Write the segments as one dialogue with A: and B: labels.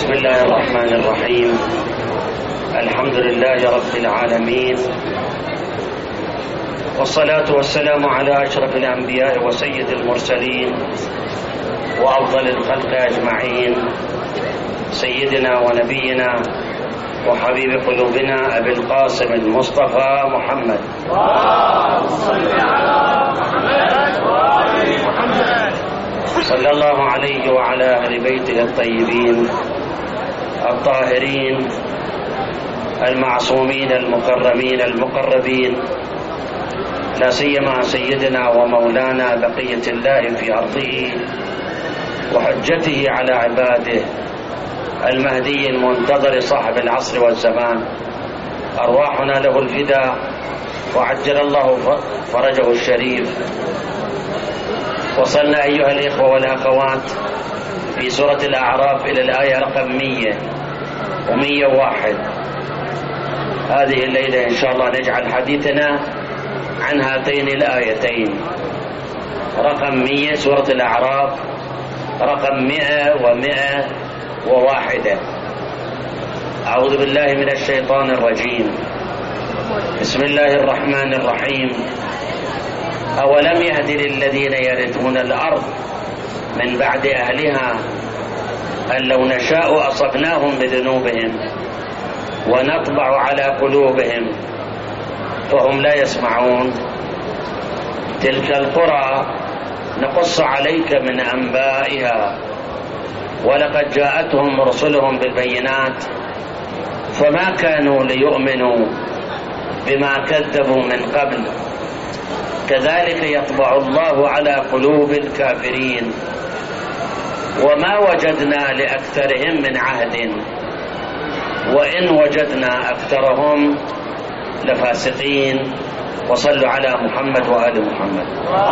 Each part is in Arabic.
A: بسم الله الرحمن الرحيم. الحمد لله رب العالمين، والصلاة والسلام على أشرف الأنبياء وسيد المرسلين وأفضل الخلق أجمعين، سيدنا ونبينا وحبيب قلوبنا أبي القاسم المصطفى محمد.
B: صل على محمد وآل محمد.
A: صلى الله عليه وعلى أهل بيته الطيبين الطاهرين المعصومين المكرمين المقربين، لا سيما سيدنا ومولانا بقية الله في أرضه وحجته على عباده المهدي المنتظر صاحب العصر والزمان، أرواحنا له الفداء وعجل الله فرجه الشريف. وصلنا أيها الإخوة والأخوات في سورة الأعراف إلى الآية رقم 100 و101. هذه الليلة إن شاء الله نجعل حديثنا عن هاتين الآيتين، رقم 100 سورة الأعراف، رقم 100 و101. أعوذ بالله من الشيطان الرجيم. بسم الله الرحمن الرحيم. أولم يهد للذين يرثون الأرض من بعد أهلها أن لو نشاء أصبناهم بذنوبهم ونطبع على قلوبهم فهم لا يسمعون. تلك القرى نقص عليك من أنبائها ولقد جاءتهم رسلهم بالبينات فما كانوا ليؤمنوا بما كذبوا من قبل كذلك يطبع الله على قلوب الكافرين وما وجدنا لأكثرهم من عهد وإن وجدنا أكثرهم لفاسقين. وصلوا على محمد وآل محمد.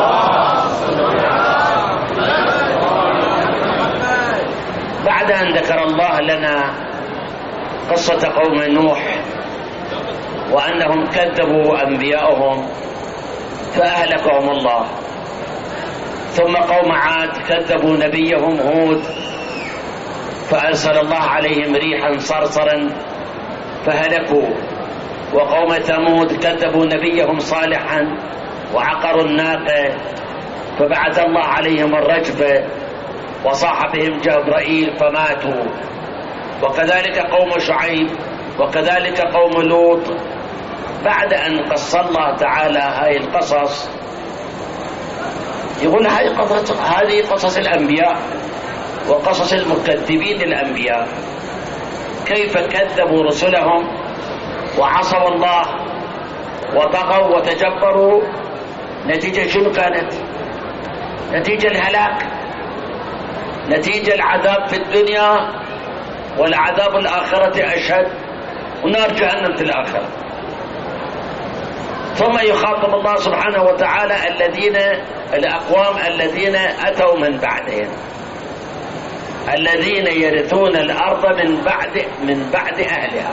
A: بعد أن ذكر الله لنا قصة قوم نوح وأنهم كذبوا أنبياءهم فأهلكهم الله، ثم قوم عاد كذبوا نبيهم هود فأرسل الله عليهم ريحا صرصرا فهلكوا، وقوم ثمود كذبوا نبيهم صالحا وعقروا الناقة فبعث الله عليهم الرجفة وصاح بهم جبرائيل فماتوا، وكذلك قوم شعيب وكذلك قوم لوط. بعد أن قص الله تعالى هاي القصص يقول هذه قصص الأنبياء وقصص المكذبين الأنبياء، كيف كذبوا رسلهم وعصوا الله وطغوا وتجبروا. نتيجة شنو كانت؟ نتيجة الهلاك، نتيجة العذاب في الدنيا، والعذاب الآخرة أشهد، ونار جهنم في الآخرة. ثم يخاطب الله سبحانه وتعالى الأقوام الذين أتوا من بعدهم، الذين يرثون الأرض من بعد أهلها،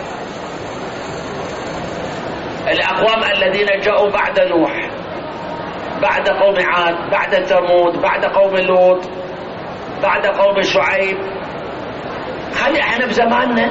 A: الأقوام الذين جاءوا بعد نوح، بعد قوم عاد، بعد ثمود، بعد قوم لوط، بعد قوم شعيب. خلي احنا بزماننا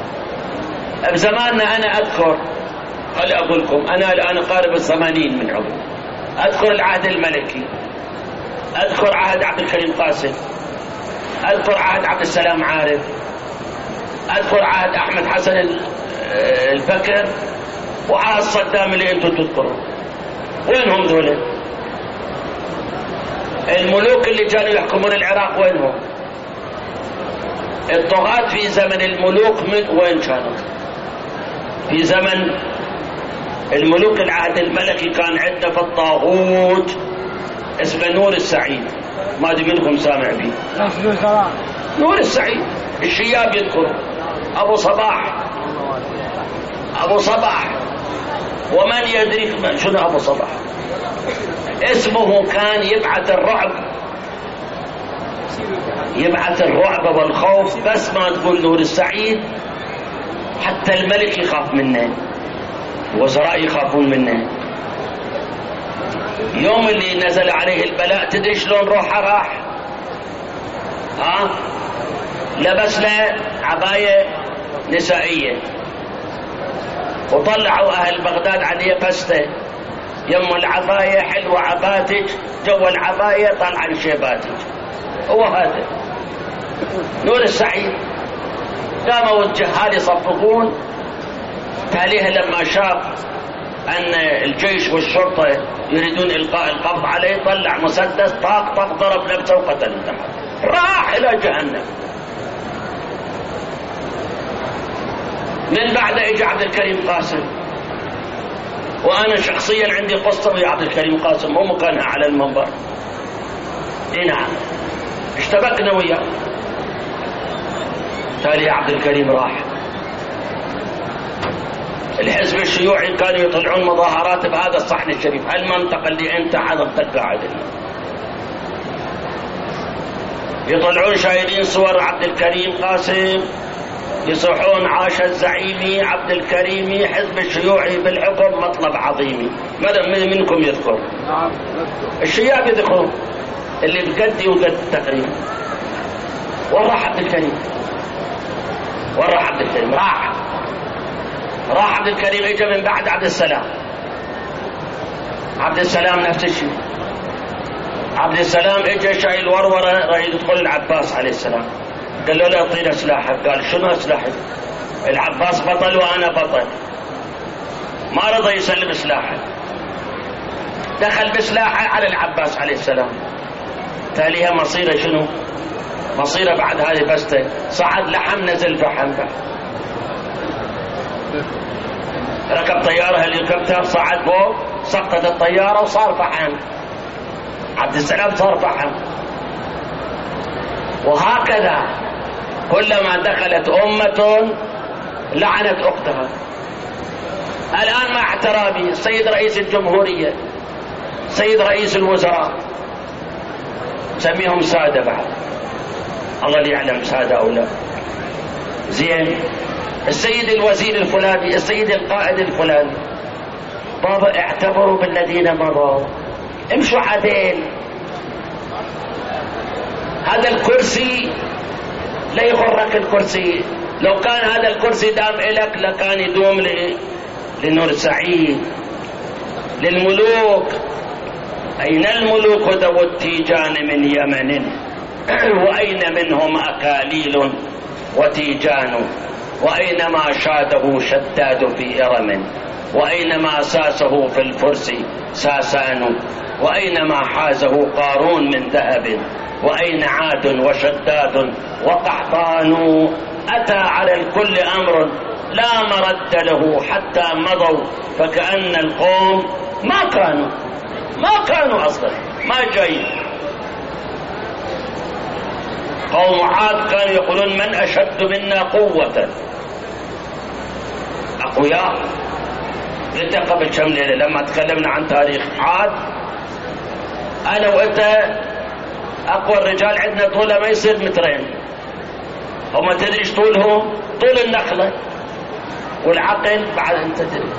A: أنا أذكر، خلي أقول لكم أنا الآن قارب 80 من عمري، أذكر العهد الملكي، أذكر عهد عبد الكريم قاسم، أذكر عهد عبد السلام عارف، أذكر عهد أحمد حسن البكر، وعهد صدام اللي أنتم تذكرون. وينهم ذولا الملوك اللي كانوا يحكمون العراق؟ وينهم الطغاة في زمن الملوك؟ من وين كانوا؟ في زمن الملوك العهد الملكي كان عندنا في الطاغوت اسمه نور السعيد، ما ادري منكم سامع به. نور السعيد الشياب يذكره، ابو صباح، ومن يدري شنو ابو صباح؟ اسمه كان يبعث الرعب والخوف، بس ما تقول نور السعيد حتى الملك يخاف منه، الوزراء يخافون منه. يوم اللي نزل عليه البلاء تدري شلون روحه راح؟ لبس له عباية نسائية، وطلعوا أهل بغداد عليه بسته، يم العباية حلوة عباتك، جو العباية طلع شيباتك. هو هذا نور السعيد. قاموا الجهال يصفقون. تاليها لما شاف أن الجيش والشرطة يريدون إلقاء القبض عليه، طلع مسدس طاق طاق ضرب نفسه وقتل انتحر، راح إلى جهنم. من بعد اجى عبد الكريم قاسم، وأنا شخصيا عندي قصة ويا عبد الكريم قاسم، مو مكانها على المنبر. نعم اشتبكنا وياه. تالي عبد الكريم راح. الحزب الشيوعي كانوا يطلعون مظاهرات بهذا الصحن الشريف، هالمنطقة اللي انت حضرتك قاعد فيها، يطلعون شايلين صور عبد الكريم قاسم، يصيحون عاش الزعيمي عبد الكريمي، حزب الشيوعي بالحكم مطلب عظيمي. ماذا منكم يذكر؟ الشياب يذكرون اللي بقدي وقد تقريبا. وراح عبد الكريم، وراح عبد الكريم، راح عبد الكريم. اجى من بعد عبد السلام. عبد السلام نفس الشيء. عبد السلام اجى شايل ورورة راح يدخل العباس عليه السلام، قال له لا اعطينا سلاحك. قال شنو سلاحك؟ العباس بطل وانا بطل. ما رضى يسلم سلاحه، دخل بسلاحه على العباس عليه السلام. تاليها مصيره شنو؟ مصيره بعد هذه بسته، صعد لحم نزل فحم. ركب طياره هليكوبتر صعد فوق، سقطت الطياره وصار فحم. عبد السلام صار فحم. وهكذا كلما دخلت أمة لعنت أختها. الآن مع احترامي السيد رئيس الجمهورية، سيد رئيس الوزراء، سميهم سادة بعد، الله اللي يعلم سادة أو لا. زين، السيد الوزير الفلاني، السيد القائد الفلاني، بابا اعتبروا بالذين مضوا، امشوا عدل. هذا الكرسي لا يغرك الكرسي، لو كان هذا الكرسي دام إلك لكان يدوم لنور سعيد، للملوك. أين الملوك ذو التيجان من يمن، وأين منهم أكاليل وتيجان، وأينما شاده شداد في إرم، وأينما ساسه في الفرس ساسان، وأينما حازه قارون من ذهب، وأين عاد وشداد وقحطان. أتى على الكل أمر لا مرد له حتى مضوا، فكأن القوم ما كانوا أصلا، ما جايين. قوم عاد كانوا يقولون من أشد منا قوة، أقوياء. انت قبل كم ليلة لما تكلمنا عن تاريخ عاد، أنا وأنت أقوى الرجال عندنا طوله ما يصير مترين، وما تدري ايش طولهم؟ طول النخلة. والعقل بعد انت تدري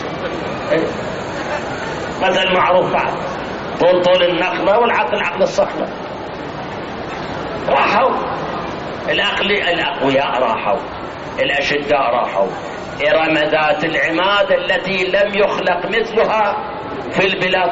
A: مثل معروف بعد، طول النخلة والعقل عقل الصخرة. راحوا الأقوياء، راحوا الأشداء، راحوا إرم ذات العماد التي لم يخلق مثلها في البلاد،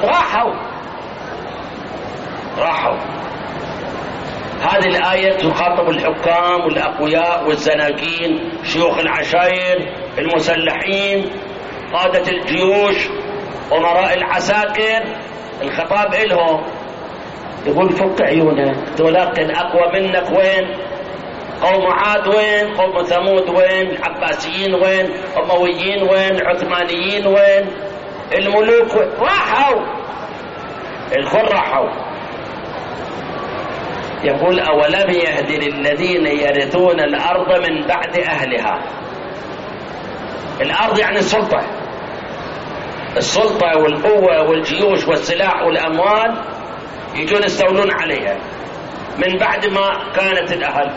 A: راحوا. هذه الآية تخاطب الحكام والأقوياء والزناكين، شيوخ العشائر، المسلحين، قادة الجيوش، أمراء العساكر. الخطاب إلهم، يقول فك عيونك، ولكن الأقوى منك وين؟ قوم عاد وين؟ قوم ثمود وين؟ العباسيين وين؟ أمويين وين؟ عثمانيين وين؟ الملوك وين؟ راحوا الكل، راحوا. يقول أولم يهد للذين يرثون الأرض من بعد أهلها. الأرض يعني السلطة والقوة والجيوش والسلاح والأموال، يجون يستولون عليها من بعد ما كانت الأهل.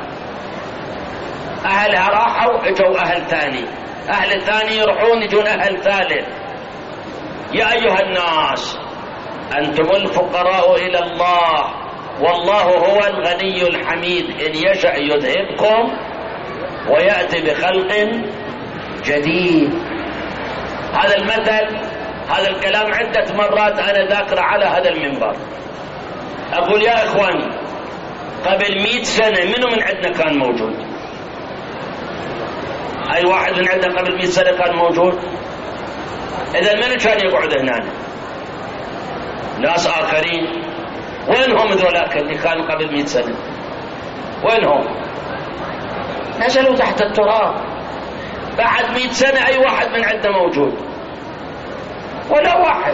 A: أهلها راحوا، اجوا أهل ثاني، أهل الثاني يروحون يجون أهل ثالث. يا أيها الناس أنتم الفقراء إلى الله والله هو الغني الحميد، إن يشأ يذهبكم ويأتي بخلق جديد. هذا المثل، هذا الكلام عدة مرات أنا ذاكر على هذا المنبر. أقول يا إخواني، قبل 100 سنة منو من عندنا كان موجود؟ أي واحد من عندنا قبل 100 سنة كان موجود؟ إذا من كان يقعد هنا؟ ناس آخرين. وينهم ذولاك اللي كانوا قبل 100 سنة؟ وينهم؟ نزلوا تحت التراب. بعد 100 سنة أي واحد من عندنا موجود؟ ولا واحد.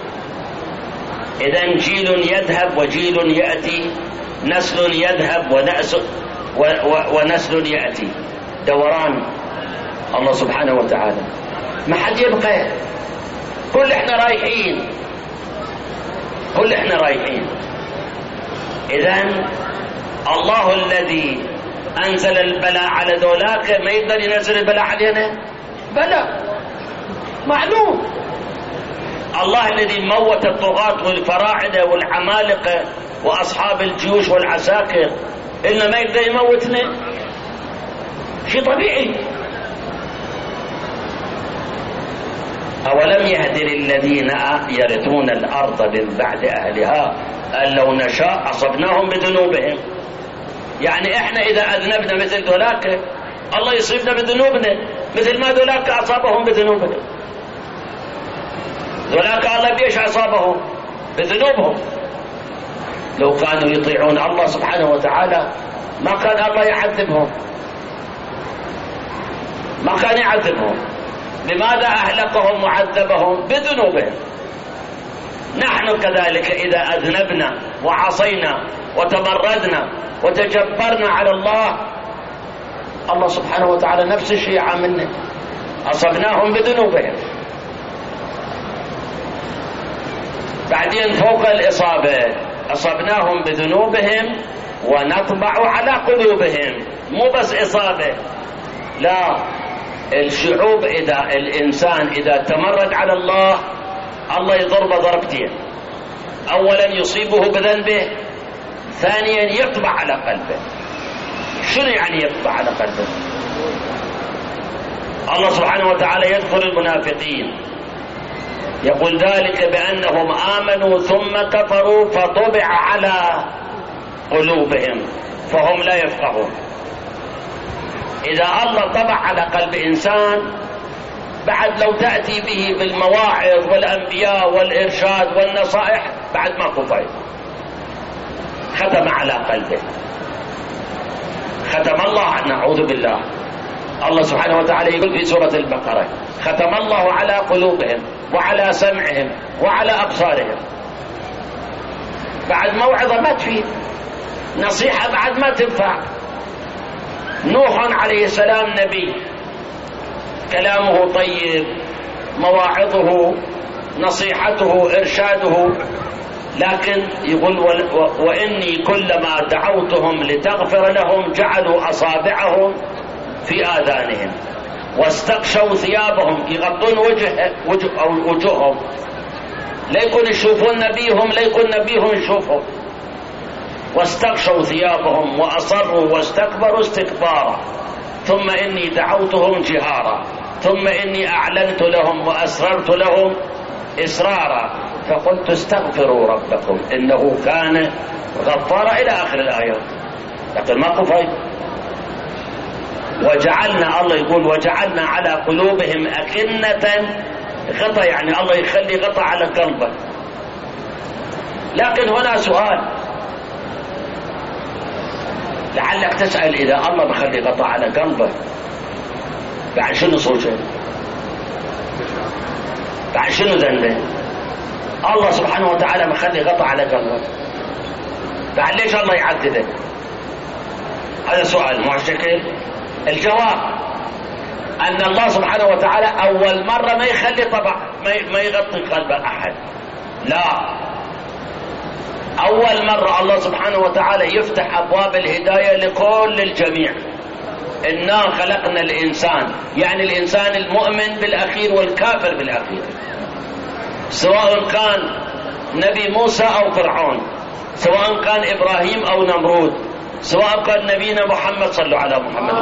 A: إذن جيل يذهب وجيل يأتي، نسل يذهب ونسل يأتي، دوران الله سبحانه وتعالى. ما حد يبقى، كل احنا رايحين، كل احنا رايحين. إذن الله الذي أنزل البلاء على ذولاك ما يقدر ينزل البلاء علينا؟ بلى معلوم. الله الذي موت الطغاة والفراعنة والعمالقة وأصحاب الجيوش والعساكر إنه ما يقدر يموتنا؟ شيء طبيعي. أولم يهد للذين يرثون الأرض من بعد أهلها أن لو نشاء أصبناهم بذنوبهم. يعني إحنا إذا أذنبنا مثل ذولاك الله يصيبنا بذنوبنا مثل ما ذولاك أصابهم بذنوبهم. ذولاك الله بيش أصابهم بذنوبهم. لو كانوا يطيعون الله سبحانه وتعالى ما كان الله يعذبهم، ما كان يعذبهم. لماذا أهلكهم وعذبهم؟ بذنوبهم. نحن كذلك إذا أذنبنا وعصينا وتمردنا وتجبرنا على الله، الله سبحانه وتعالى نفس الشيء عاملنا، أصبناهم بذنوبهم. بعدين فوق الإصابة أصبناهم بذنوبهم ونطبع على قلوبهم. مو بس إصابة، لا، الشعوب إذا الإنسان إذا تمرد على الله الله يضربه ضربتين. أولا يصيبه بذنبه، ثانيا يطبع على قلبه. شنو يعني يطبع على قلبه؟ الله سبحانه وتعالى يذكر المنافقين يقول ذلك بأنهم آمنوا ثم كفروا فطبع على قلوبهم فهم لا يفقهون. إذا الله طبع على قلب إنسان بعد لو تأتي به بالمواعظ والأنبياء والإرشاد والنصائح بعد ما كفر، ختم على قلبه، ختم الله. نعوذ بالله. الله سبحانه وتعالى يقول في سورة البقرة ختم الله على قلوبهم وعلى سمعهم وعلى أبصارهم. بعد موعظة ما تفيد، نصيحة بعد ما تنفع. نوح عليه السلام نبي، كلامه طيب، مواعظه، نصيحته، إرشاده، لكن يقول وإني كلما دعوتهم لتغفر لهم جعلوا أصابعهم في آذانهم واستغشوا ثيابهم، يغطون وجوههم لا يكون يشوفون نبيهم، لا يكون نبيهم يشوفهم. واستغشوا ثيابهم وأصروا واستكبروا استكبارا ثم إني دعوتهم جهارا ثم إني أعلنت لهم وأسررت لهم إسرارا فقلت استغفروا ربكم إنه كان غفارا إلى آخر الآيات. لكن ما كفاية. وجعلنا، الله يقول وجعلنا على قلوبهم أكنة، غطى يعني الله يخلي غطى على قلبك. لكن هنا سؤال لعلك تسأل، إذا الله بخلي غطى على قلبك بعد شنو صوته؟ بعد شنو ذنبه؟ الله سبحانه وتعالى مخلي غطى على قلبك، بعد ليش الله يعذبك؟ هذا سؤال مو شكل. الجواب أن الله سبحانه وتعالى أول مرة ما يخلي طبع ما يغطي قلب أحد، لا، أول مرة الله سبحانه وتعالى يفتح أبواب الهداية لكل الجميع. إنا خلقنا الإنسان، يعني الإنسان المؤمن بالأخير والكافر بالأخير، سواء كان نبي موسى أو فرعون، سواء كان إبراهيم أو نمرود، سواء كان نبينا محمد، صلوا على محمد،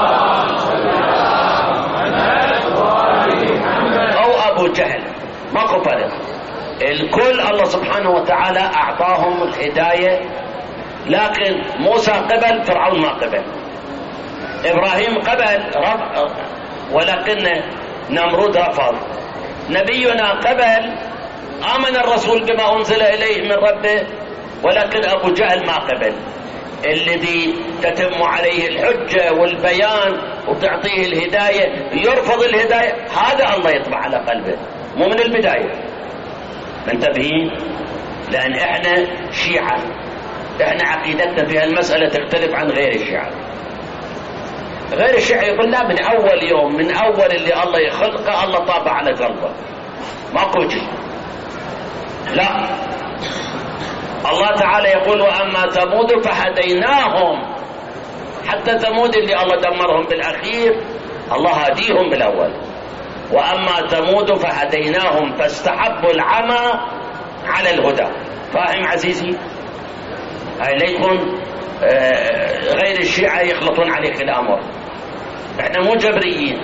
A: أو أبو جهل، ماكو فرق. الكل الله سبحانه وتعالى أعطاهم الهداية، لكن موسى قبل، فرعون ما قبل. إبراهيم قبل ولكن نمرود رفض. نبينا قبل، آمن الرسول بما أنزل إليه من ربه، ولكن أبو جهل ما قبل. الذي تتم عليه الحجة والبيان وتعطيه الهداية يرفض الهداية، هذا الله يطبع على قلبه، مو من البداية. منتبهين؟ لأن إحنا شيعة، إحنا عقيدتنا في هالمسألة تختلف عن غير الشيعة. غير الشيعة يقول لا، من أول يوم، من أول اللي الله يخلقه الله طابع على قلبه، ماكو شيء. لا، الله تعالى يقول وأما ثمود فهديناهم، حتى ثمود اللي الله دمرهم بالأخير الله هديهم بالأول. وأما ثمود فهديناهم فاستحبوا العمى على الهدى. فاهم عزيزي؟ هاي ليكن غير الشيعة يخلطون عليك الأمر. احنا مو جبريين،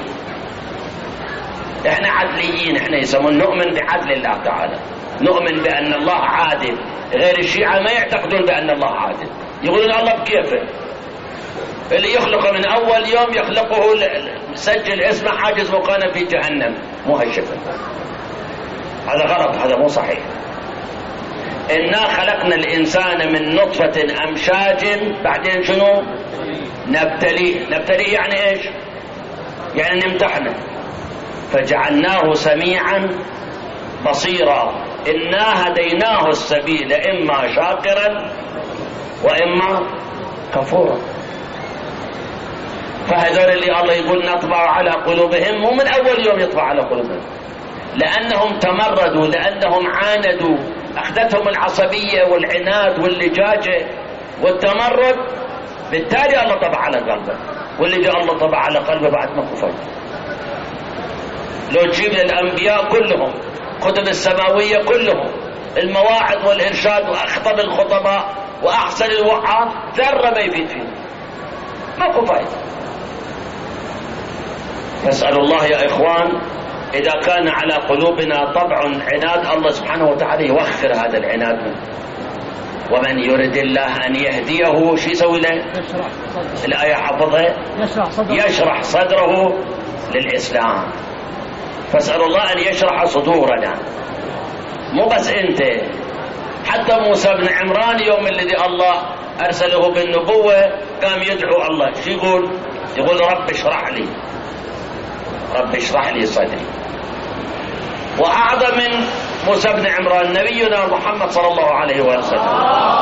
A: احنا عدليين، احنا يسمون نؤمن بعدل الله تعالى، نؤمن بأن الله عادل. غير الشيعة ما يعتقدون بأن الله عادل، يقولون الله بكيفه، اللي يخلقه من أول يوم يخلقه سجل اسمه حاجز مكانه في جهنم، مو هالشكل. هذا غلط، هذا مو صحيح. إنا خلقنا الإنسان من نطفة أمشاج، بعدين شنو؟ نبتليه. نبتليه يعني إيش؟ يعني نمتحنه. فجعلناه سميعا بصيرا، إنا هديناه السبيل إما شاكرا وإما كفورا. فهذول اللي الله يقول نطبع على قلوبهم، مو من أول يوم يطبع على قلوبهم، لأنهم تمردوا، لأنهم عاندوا، أخذتهم العصبية والعناد واللجاجة والتمرد، بالتالي الله طبع على قلبه. واللي جاء الله طبع على قلبه بعد ما كفر. لو تجيب الأنبياء كلهم، كتب السماوية كلهم، المواعظ والإرشاد وأخطب الخطباء وأحسن الوعاظ، ذرة ما يفيد فيه، ماكو فايدة. نسأل الله يا إخوان إذا كان على قلوبنا طبع عناد، الله سبحانه وتعالى يوخر هذا العناد منه. ومن يرد الله أن يهديه شو يسوي له؟ الآية حفظها، يشرح صدره للإسلام. فاسأل الله أن يشرح صدورنا، مو بس أنت، حتى موسى بن عمران يوم الذي الله أرسله بالنبوة قام يدعو الله، شو يقول؟ يقول رب اشرح لي، رب اشرح لي صدري. وأعظم من موسى بن عمران نبينا محمد صلى الله عليه وسلم.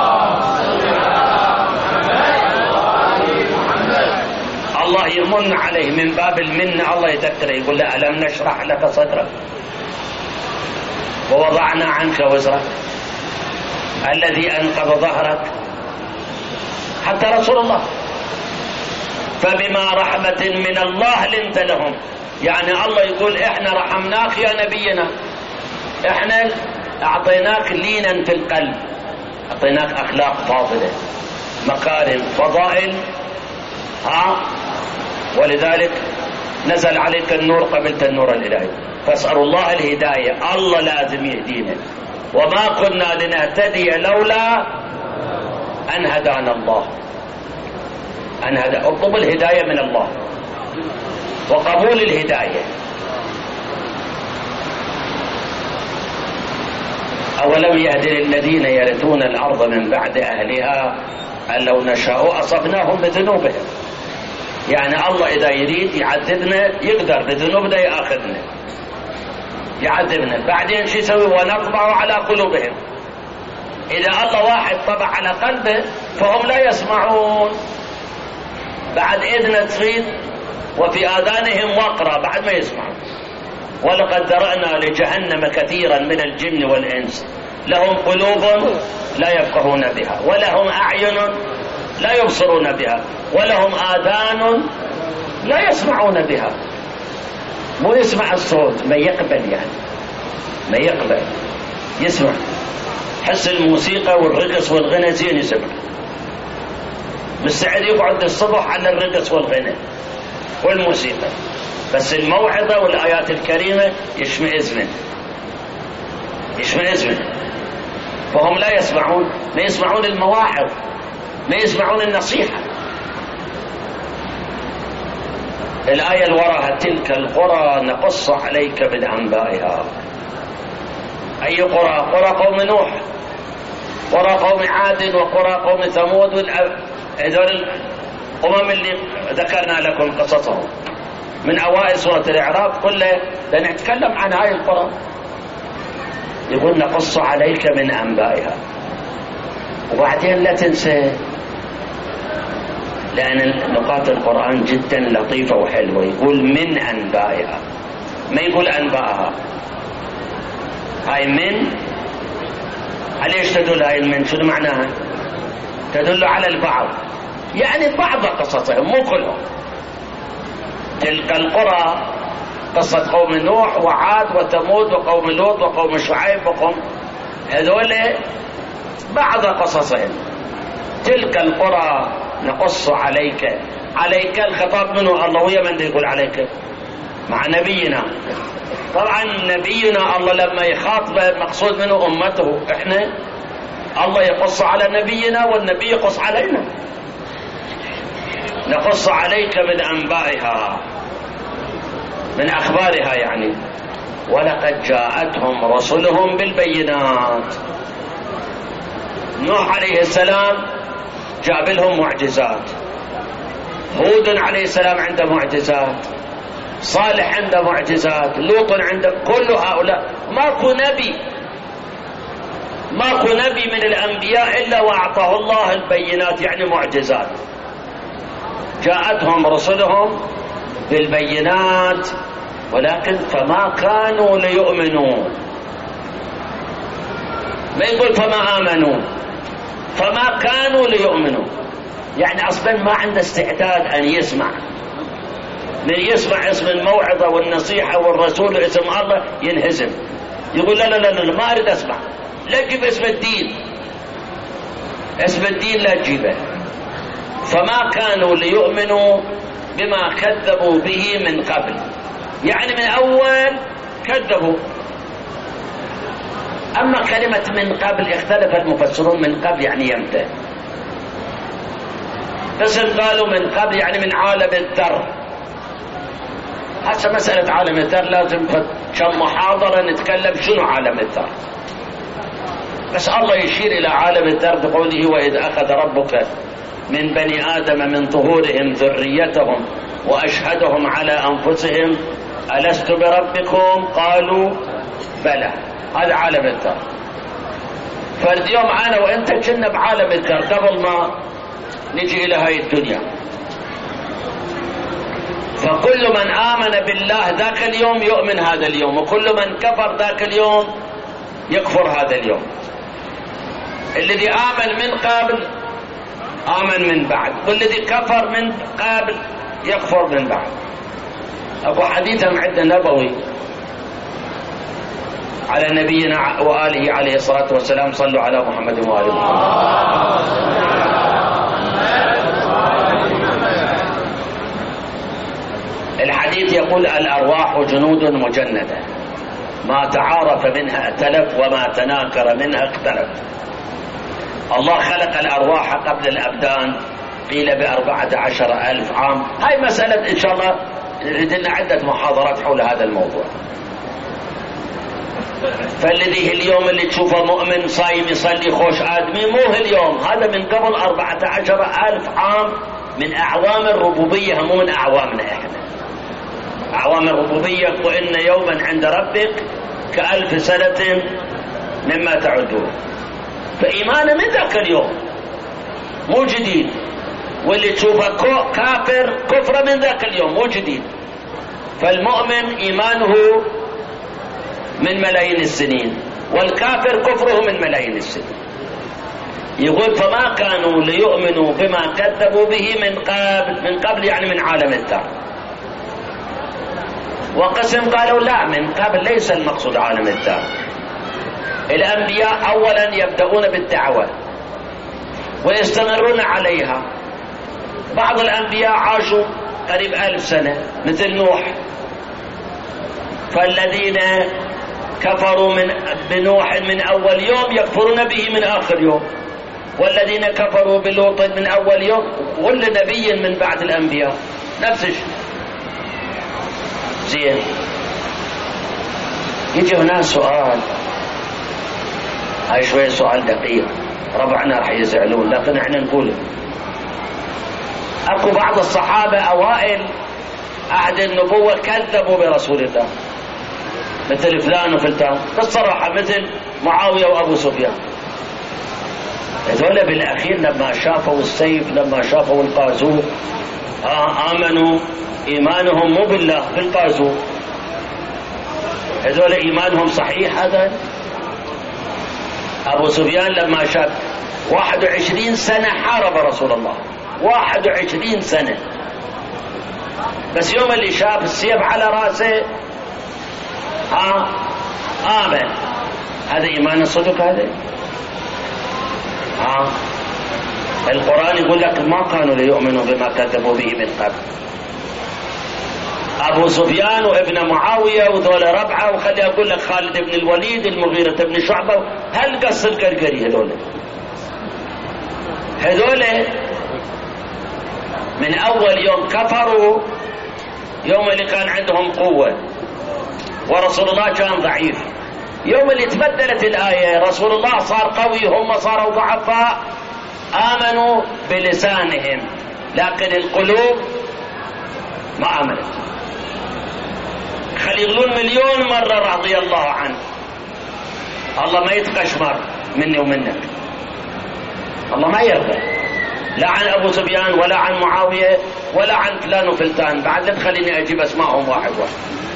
A: الله يمن عليه من باب المنة، الله يذكره يقول له ألم نشرح لك صدرك ووضعنا عنك وزرك الذي أنقض ظهرك. حتى رسول الله فبما رحمة من الله لنت لهم، يعني الله يقول احنا رحمناك يا نبينا، احنا اعطيناك لينا في القلب، اعطيناك اخلاق فاضلة، مكارم، فضائل، ولذلك نزل عليك النور، قبلت النور الالهي. فاسأل الله الهداية، الله لازم يهدينا، وما كنا لنهتدي لولا ان هدانا الله. ان اطلب الهداية من الله وقبول الهداية. أولم يهد للذين يرثون الأرض من بعد أهلها أن لو نشاء أصبناهم بذنوبهم. يعني الله إذا يريد يعذبنا يقدر بذنوبنا، يأخذنا يعذبنا، بعدين شو يسوي؟ ونطبع على قلوبهم. إذا الله واحد طبع على قلبه فهم لا يسمعون، بعد إذن تصيد وفي آذانهم وقرا، بعد ما يسمعون. ولقد ذرأنا لجهنم كثيرا من الجن والإنس لهم قلوب لا يفقهون بها، ولهم أعين لا يبصرون بها، ولهم آذان لا يسمعون بها. مو يسمع الصوت، ما يقبل، يعني ما يقبل يسمع. حس الموسيقى والرقص والغنى زين يسمع، مستعد يقعد الصبح على الرقص والغنى والموسيقى، بس الموعظة والآيات الكريمة يشمئز منه. فهم لا يسمعون، ما يسمعون المواعظ، ما يسمعون النصيحة. الآية اللي وراها تلك القرى نقص عليك من أنبائها. أي قرى؟ قرى قوم نوح، قرى قوم عاد، وقرى قوم ثمود، هذول الأمم اللي ذكرنا لكم قصصهم من أوائل سورة الأعراف كلها، لنتكلم عن هاي القرى. يقول نقص عليك من أنبائها. وبعدين لا تنسى، لأن نقاط القرآن جدا لطيفة وحلوة، يقول من أنبائها، ما يقول أنبائها. هاي من، ليش تدل هاي المن؟ شنو معناها؟ تدل على البعض، يعني بعض قصصهم مو كلهم. تلك القرى قصة قوم نوح وعاد وثمود وقوم لوط وقوم شعيب وقوم، هذول بعض قصصهم. تلك القرى نقص عليك. عليك الخطاب منه الله، ويا من يقول عليك؟ مع نبينا. طبعا نبينا الله لما يخاطبه مقصود منه أمته. احنا الله يقص على نبينا والنبي يقص علينا. نقص عليك من أنبائها، من أخبارها يعني. ولقد جاءتهم رسلهم بالبينات. نوح عليه السلام جاب لهم معجزات، هود عليه السلام عنده معجزات، صالح عنده معجزات، لوط عنده، كل هؤلاء ماكو نبي من الأنبياء إلا وأعطاه الله البينات، يعني معجزات. جاءتهم رسلهم بالبينات، ولكن فما كانوا ليؤمنوا. ما يقول فما آمنوا، فما كانوا ليؤمنوا، يعني أصلا ما عنده استعداد أن يسمع. من يسمع اسم الموعظة والنصيحة والرسول واسم الله ينهزم، يقول لا لا لا ما أريد أسمع، لا تجيب اسم الدين، اسم الدين لا تجيبه. فما كانوا ليؤمنوا بما كذبوا به من قبل، يعني من أول كذبوا. أما كلمة من قبل اختلف المفسرون، من قبل يعني يمتى، بس قالوا من قبل يعني من عالم الذر. هسه مسألة عالم الذر لازم كم محاضرة نتكلم شنو عالم الذر، بس الله يشير إلى عالم الذر بقوله وإذ أخذ ربك من بني آدم من ظهورهم ذريتهم وأشهدهم على أنفسهم ألست بربكم قالوا بلى. هذا عالم الذر. فاليوم أنا وأنت كنا بعالم الذر قبل ما نجي إلى هاي الدنيا. فكل من آمن بالله ذاك اليوم يؤمن هذا اليوم، وكل من كفر ذاك اليوم يكفر هذا اليوم. الذي آمن من قبل آمن من بعد، والذي كفر من قبل يكفر من بعد. أبو حديث عندنا نبوي على نبينا وآله عليه الصلاة والسلام. صلوا على محمد وآله محمد. الحديث يقول الأرواح جنود مجندة، ما تعارف منها ائتلف وما تناكر منها اختلف. الله خلق الأرواح قبل الأبدان، قيل ب14,000 عام. هاي مسألة إن شاء الله لدينا عدة محاضرات حول هذا الموضوع. فالذي اليوم اللي تشوفه مؤمن صايم يصلي خوش آدمي مو اليوم، هذا من قبل 14,000 عام، من أعوام الربوبية، مو من أعوامنا إحنا. أعوام الربوبية وإن يوما عند ربك ك1000 سنة مما تعدون. فإيمانه من ذاك اليوم مو جديد، واللي تشوفه كافر كفره من ذاك اليوم مو جديد. فالمؤمن إيمانه من ملايين السنين، والكافر كفره من ملايين السنين. يقول فما كانوا ليؤمنوا بما كذبوا به من قبل يعني من عالم الذر. وقسم قالوا لا، من قبل ليس المقصود عالم الذر، الأنبياء أولا يبدأون بالدعوة ويستمرون عليها. بعض الأنبياء عاشوا قريب 1000 سنة مثل نوح، فالذين كفروا بنوح من أول يوم يكفرون به من آخر يوم، والذين كفروا بلوط من أول يوم، كل نبي من بعد الأنبياء نفس الشيء. زين، يجي هنا سؤال، هاي شوية سؤال دقيق، ربعنا راح يزعلون لكن احنا نقوله. اكو بعض الصحابة اوائل عهد النبوة كذبوا برسول الله، مثل فلان وفلان بالصراحة، مثل معاوية وابو سفيان. هذول بالاخير لما شافوا السيف، لما شافوا القازوق، امنوا. ايمانهم مو بالله، بالقازوق. هذول ايمانهم صحيح. هذا ابو سفيان لما شاف 21 سنة حارب رسول الله، 21 سنة، بس يوم اللي شاف السيف على راسه آمن. هذا إيمان الصدق. هذا القرآن يقول لك ما كانوا ليؤمنوا بما كذبوا به من قبل. أبو سفيان وابن معاوية وذول ربعة، وخلي أقول لك خالد بن الوليد، المغيرة بن شعبة، هل قص القرقري هذول من أول يوم كفروا، يوم اللي كان عندهم قوة ورسول الله كان ضعيف. يوم اللي تبدلت الآية رسول الله صار قوي، هم صاروا ضعفاء، آمنوا بلسانهم لكن القلوب ما آمنت. خلي يقولون مليون مرة رضي الله عنه، الله ما يتقشمر مني ومنك، الله ما يرضى لا عن أبو سفيان ولا عن معاوية ولا عن فلان وفلتان. بعد لا تخليني أجيب أسمائهم واحد واحد.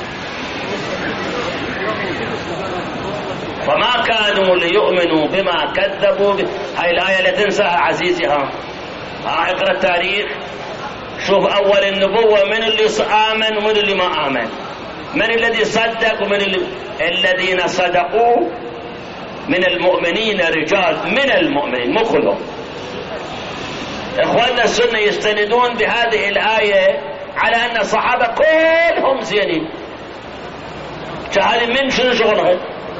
A: فما كانوا ليؤمنوا بما كذبوا هاي الآية لا تنساها عزيزي. اقرأ التاريخ، شوف أول النبوة من اللي آمن ومن اللي ما آمن، من الذي صدق ومن الذين صدقوا من المؤمنين رجال، من المؤمنين مو كلهم. اخواننا السنة يستندون بهذه الآية على أن الصحابة كلهم زينين. هذه من شنو شغلها؟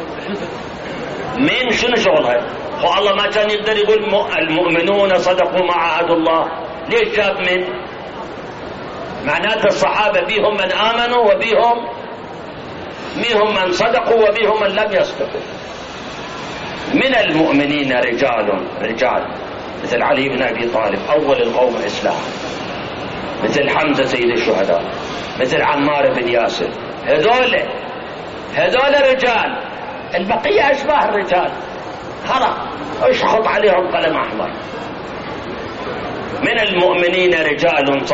A: من شنو شغلها؟ والله ما كان يقدر يقول المؤمنون صدقوا ما عاهدوا الله، ليش جاب من؟ معناته الصحابة بيهم من آمنوا وبيهم من صدقوا وبيهم من لم يصدقوا. من المؤمنين رجال مثل علي بن أبي طالب أول القوم الإسلام، مثل حمزة سيد الشهداء، مثل عمار بن ياسر. هذول رجال، البقية أشباه الرجال، خلاص اشخط عليهم قلم أحمر. من المؤمنين رجال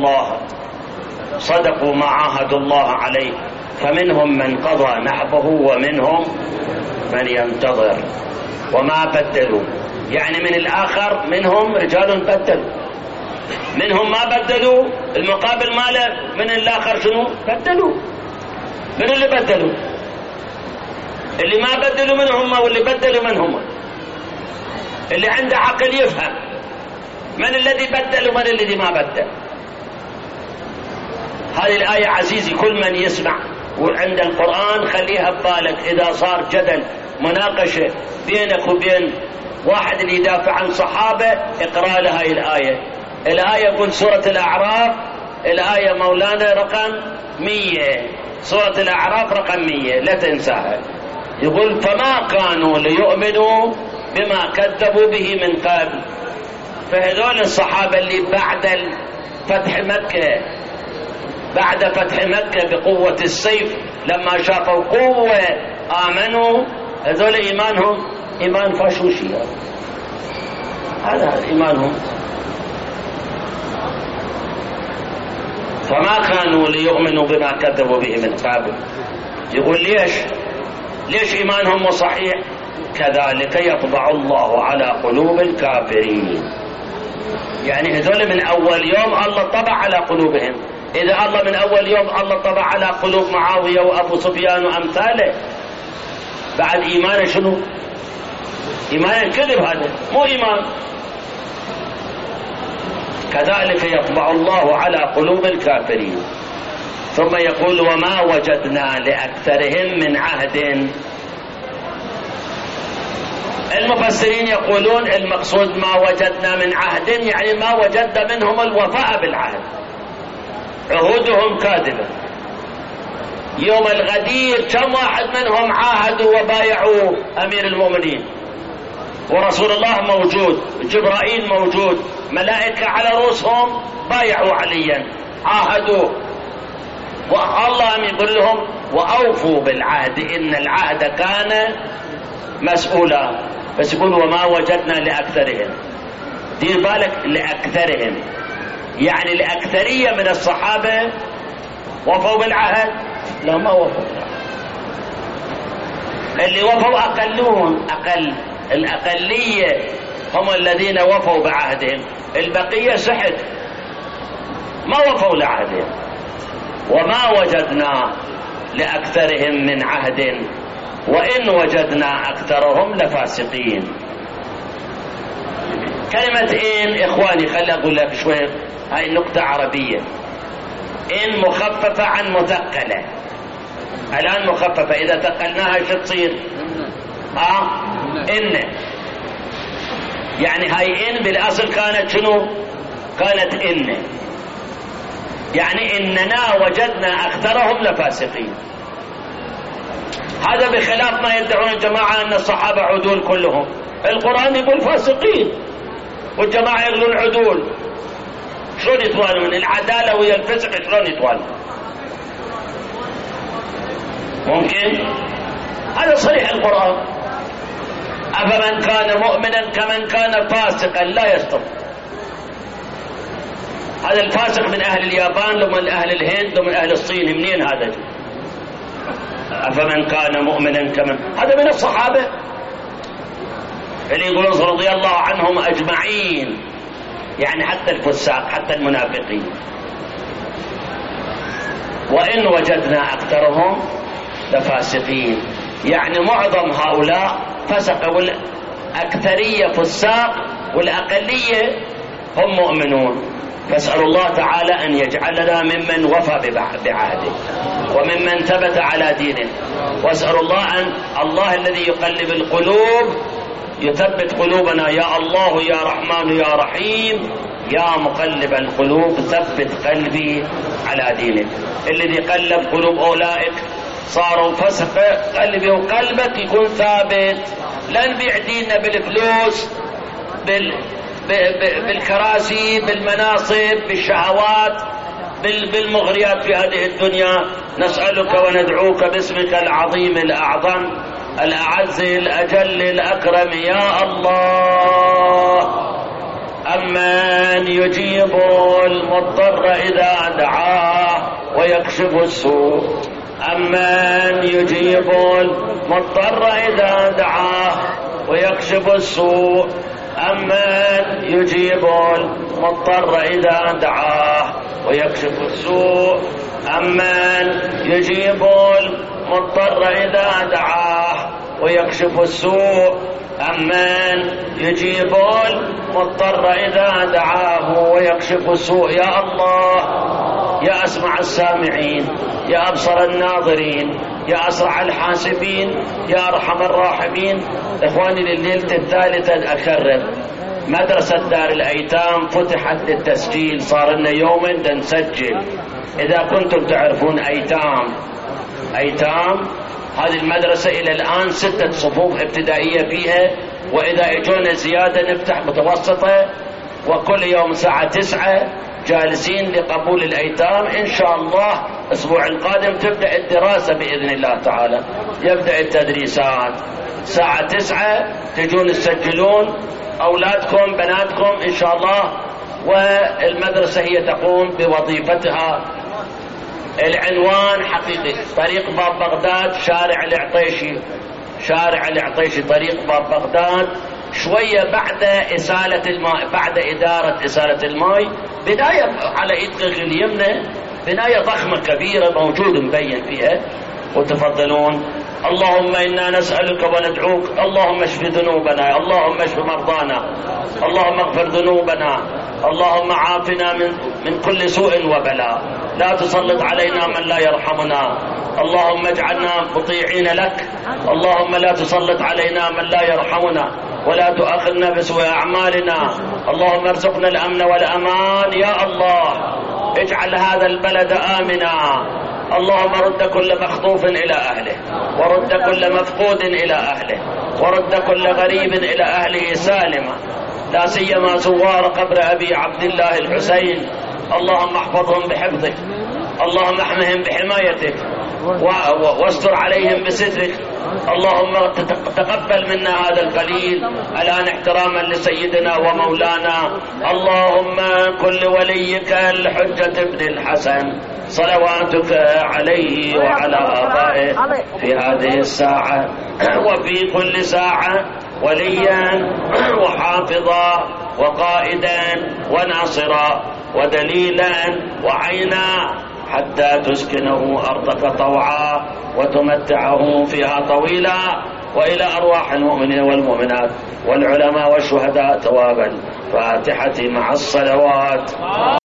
A: صدقوا ما عاهدوا الله عليه، فمنهم من قضى نحبه ومنهم من ينتظر وما بدلوا. يعني من الآخر منهم رجال بدلوا، منهم ما بدلوا، المقابل ماله من الآخر شنو؟ بدلوا. من اللي بدلوا؟ اللي ما بدلوا من هم، واللي بدلوا من هم؟ اللي عنده عقل يفهم من الذي بدل ومن الذي ما بدل. هذه الآية عزيزي كل من يسمع وعند القرآن خليها ببالك، إذا صار جدل مناقشة بينك وبين واحد اللي يدافع عن صحابة اقرأ له هاي الآية. الآية يقول سورة الأعراف، الآية مولانا رقم 100، سورة الأعراف رقم 100 لا تنساها. يقول فما كانوا ليؤمنوا بما كذبوا به من قبل. فهذول الصحابة اللي بعد فتح مكة، بعد فتح مكة بقوة السيف لما شافوا قوة آمنوا. هذول إيمانهم إيمان فاشوشي، هذا إيمانهم. فما كانوا ليؤمنوا بما كذبوا به من قبل. يقول ليش إيمانهم صحيح؟ كذلك يطبع الله على قلوب الكافرين. يعني هذول من أول يوم الله طبع على قلوبهم. إذا الله من أول يوم الله طبع على قلوب معاوية وأبو سفيان وأمثاله، بعد إيمانه شنو؟ إيمان الكذب، هذا مو إيمان. كذلك يطبع الله على قلوب الكافرين. ثم يقول وما وجدنا لأكثرهم من عهد. المفسرين يقولون المقصود ما وجدنا من عهد يعني ما وجدنا منهم الوفاء بالعهد، عهودهم كاذبة. يوم الغدير كم واحد منهم عاهدوا وبايعوا أمير المؤمنين، ورسول الله موجود، جبرائيل موجود، ملائكة على رؤوسهم بايعوا عليا، عاهدوا، والله يقول لهم وأوفوا بالعهد إن العهد كان مسؤولا. بس يقول وما وجدنا لأكثرهم، دير بالك لأكثرهم، يعني لأكثرية من الصحابة وفوا بالعهد؟ لا، ما وفوا بالعهد. اللي وفوا أقلون، أقل، الأقلية هم الذين وفوا بعهدهم، البقية سحت ما وفوا لعهدهم. وما وجدنا لأكثرهم من عهد وإن وجدنا أكثرهم لفاسقين. كلمة إن إخواني خلي أقول لك شوي، هاي النقطة عربية. إن مخففة عن مثقلة، الآن مخففة، إذا ثقلناها شو تصير؟ إن، يعني هاي إن بالأصل كانت شنو؟ كانت إن، يعني إننا وجدنا أكثرهم لفاسقين. هذا بخلاف ما يدعون الجماعة أن الصحابة عدول كلهم. القرآن يقول فاسقين والجماعة يقولون عدول. شلون يتوالون؟ العدالة ويا الفسق شلون يتوالون؟ ممكن؟ هذا صريح القرآن. أفمن كان مؤمنا كمن كان فاسقا لا يستوي. هذا الفاسق من أهل اليابان لو من أهل الهند لو من أهل الصين، منين هذا؟ أفمن كان مؤمنا كمن، هذا من الصحابة اللي يقولون رضي الله عنهم أجمعين، يعني حتى الفساق حتى المنافقين. وإن وجدنا أكثرهم لفاسقين، يعني معظم هؤلاء فسق، والأكثرية فساق والأقلية هم مؤمنون. فاسأل الله تعالى أن يجعلنا ممن وفى بعهده وممن ثبت على دينه. واسأل الله أن الله الذي يقلب القلوب يثبت قلوبنا. يا الله يا رحمن يا رحيم يا مقلب القلوب ثبت قلبي على دينك. الذي قلب قلوب أولئك صاروا فسق، قلبي وقلبك يكون ثابت. لا نبيع ديننا بالفلوس، بالكراسي، بالمناصب، بالشهوات، بالمغريات في هذه الدنيا. نسألك وندعوك باسمك العظيم الأعظم الأعز الأجل الأكرم يا الله. أمن يجيب المضطر إذا دعاه ويكشف السوء. أمن يجيب المضطر إذا دعاه ويكشف السوء. أمن يجيب المضطر إذا دعاه ويكشف السوء. أمن يجيب المضطر إذا دعاه ويكشف السوء. أمن يجيب المضطر إذا دعاه ويكشف السوء. يا الله يا أسمع السامعين، يا أبصر الناظرين، يا أسرع الحاسبين، يا أرحم الراحمين. إخواني لليلة الثالثة أكرر، مدرسة دار الأيتام فتحت للتسجيل، صار لنا يوم نسجل. إذا كنتم تعرفون أيتام هذه المدرسة إلى الآن 6 صفوف ابتدائية فيها، وإذا اجونا زيادة نفتح متوسطة، وكل يوم الساعة 9 جالسين لقبول الأيتام. إن شاء الله الأسبوع القادم تبدأ الدراسة بإذن الله تعالى، يبدأ التدريسات الساعة 9 تجون تسجلون أولادكم بناتكم إن شاء الله، والمدرسة هي تقوم بوظيفتها. العنوان حقيقي طريق باب بغداد، شارع العطيشي، شارع العطيشي طريق باب بغداد، شوية بعد إسالة الماء، بعد إدارة إسالة الماء، بداية على إيدك اليمنى، بناية ضخمة كبيرة موجود مبين فيها. وتفضلون اللهم إنا نسألك وندعوك اللهم اشف ذنوبنا، اللهم اشف مرضانا، اللهم اغفر ذنوبنا، اللهم عافنا من كل سوء وبلاء، لا تسلط علينا من لا يرحمنا، اللهم اجعلنا مطيعين لك، اللهم لا تسلط علينا من لا يرحمنا ولا تؤاخذنا بسوء أعمالنا، اللهم ارزقنا الأمن والأمان يا الله، اجعل هذا البلد آمنا، اللهم رد كل مخطوف إلى أهله، ورد كل مفقود إلى أهله، ورد كل غريب إلى أهله سالما، لا سيما زوار قبر أبي عبد الله الحسين، اللهم احفظهم بحفظك، اللهم احمهم بحمايتك، واستر عليهم بسترك، اللهم تقبل منا هذا القليل الآن احتراما لسيدنا ومولانا، اللهم كن لوليك الحجة ابن الحسن صلواتك عليه وعلى آبائه في هذه الساعة وفي كل ساعة وليا وحافظا وقائدا وناصرا ودليلا وعينا، حتى تسكنه أرضك طوعا وتمتعه فيها طويلا، وإلى أرواح المؤمنين والمؤمنات والعلماء والشهداء ثوابا. فاتحة مع الصلوات.